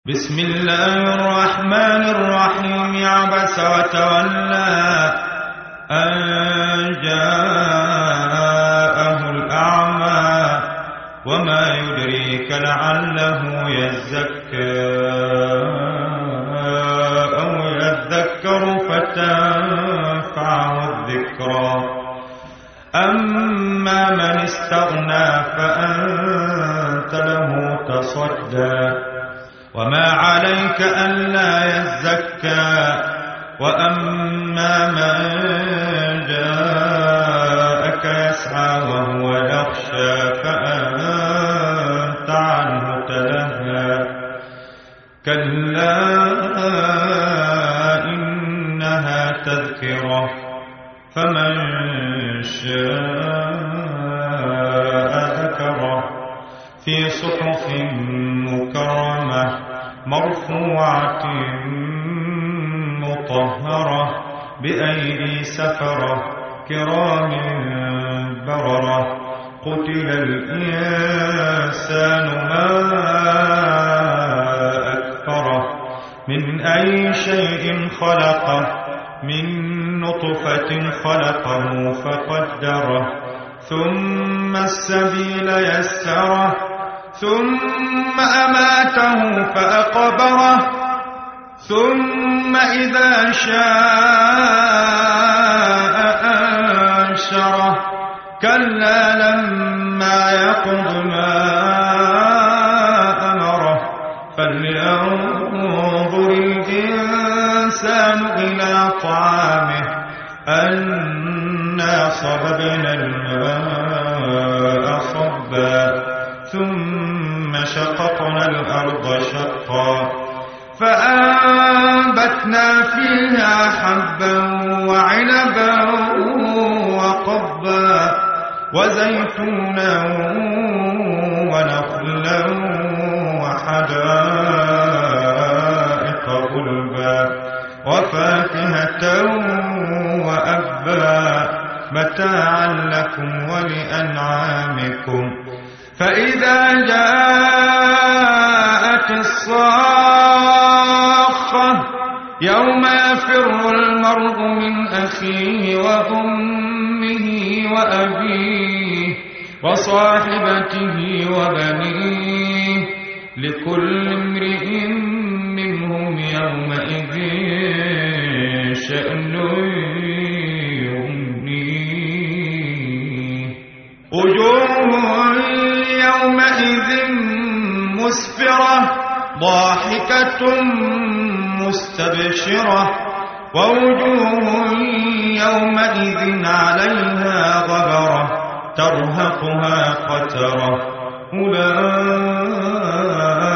بسم الله الرحمن الرحيم. عبس وتولى أن جاءه الأعمى وما يدريك لعله يزكى أو يذكر فتنفعه الذكرى. أما من استغنى فأنت له تصدى وما عليك ألا يزكى. وأما من جاءك يسعى وهو يخشى فأنت عنه تلهى. كلا إنها تذكرة فمن شاء ذكره في صحف مكرمة مرفوعة مطهرة بأيدي سفرة كرام بررة. قتل الإنسان ما أكفره من أي شيء خلقه من نطفة خلقه فقدره ثم السبيل يسره ثم أماته فأقبره ثم إذا شاء أنشره. كلا لما يقض ما أمره فلينظر الإنسان إلى طعامه أنا صببنا الماء صبا ثم شققنا الأرض شقا فأنبتنا فيها حبا وعنبا وقبا وزيتونا ونخلا وحدائق غلبا وفاكهة وأبا متاعا لكم ولأنعامكم. فإذا جاءت الصاخة يوم يفر المرء من أخيه وأمه وأبيه وصاحبته وبنيه لكل امرئ منهم يومئذ شأن يغنيه. وجوه يومئذ مسفرة ضاحكة مستبشرة ووجوه يومئذ عليها غبرة ترهقها قترة. أولئك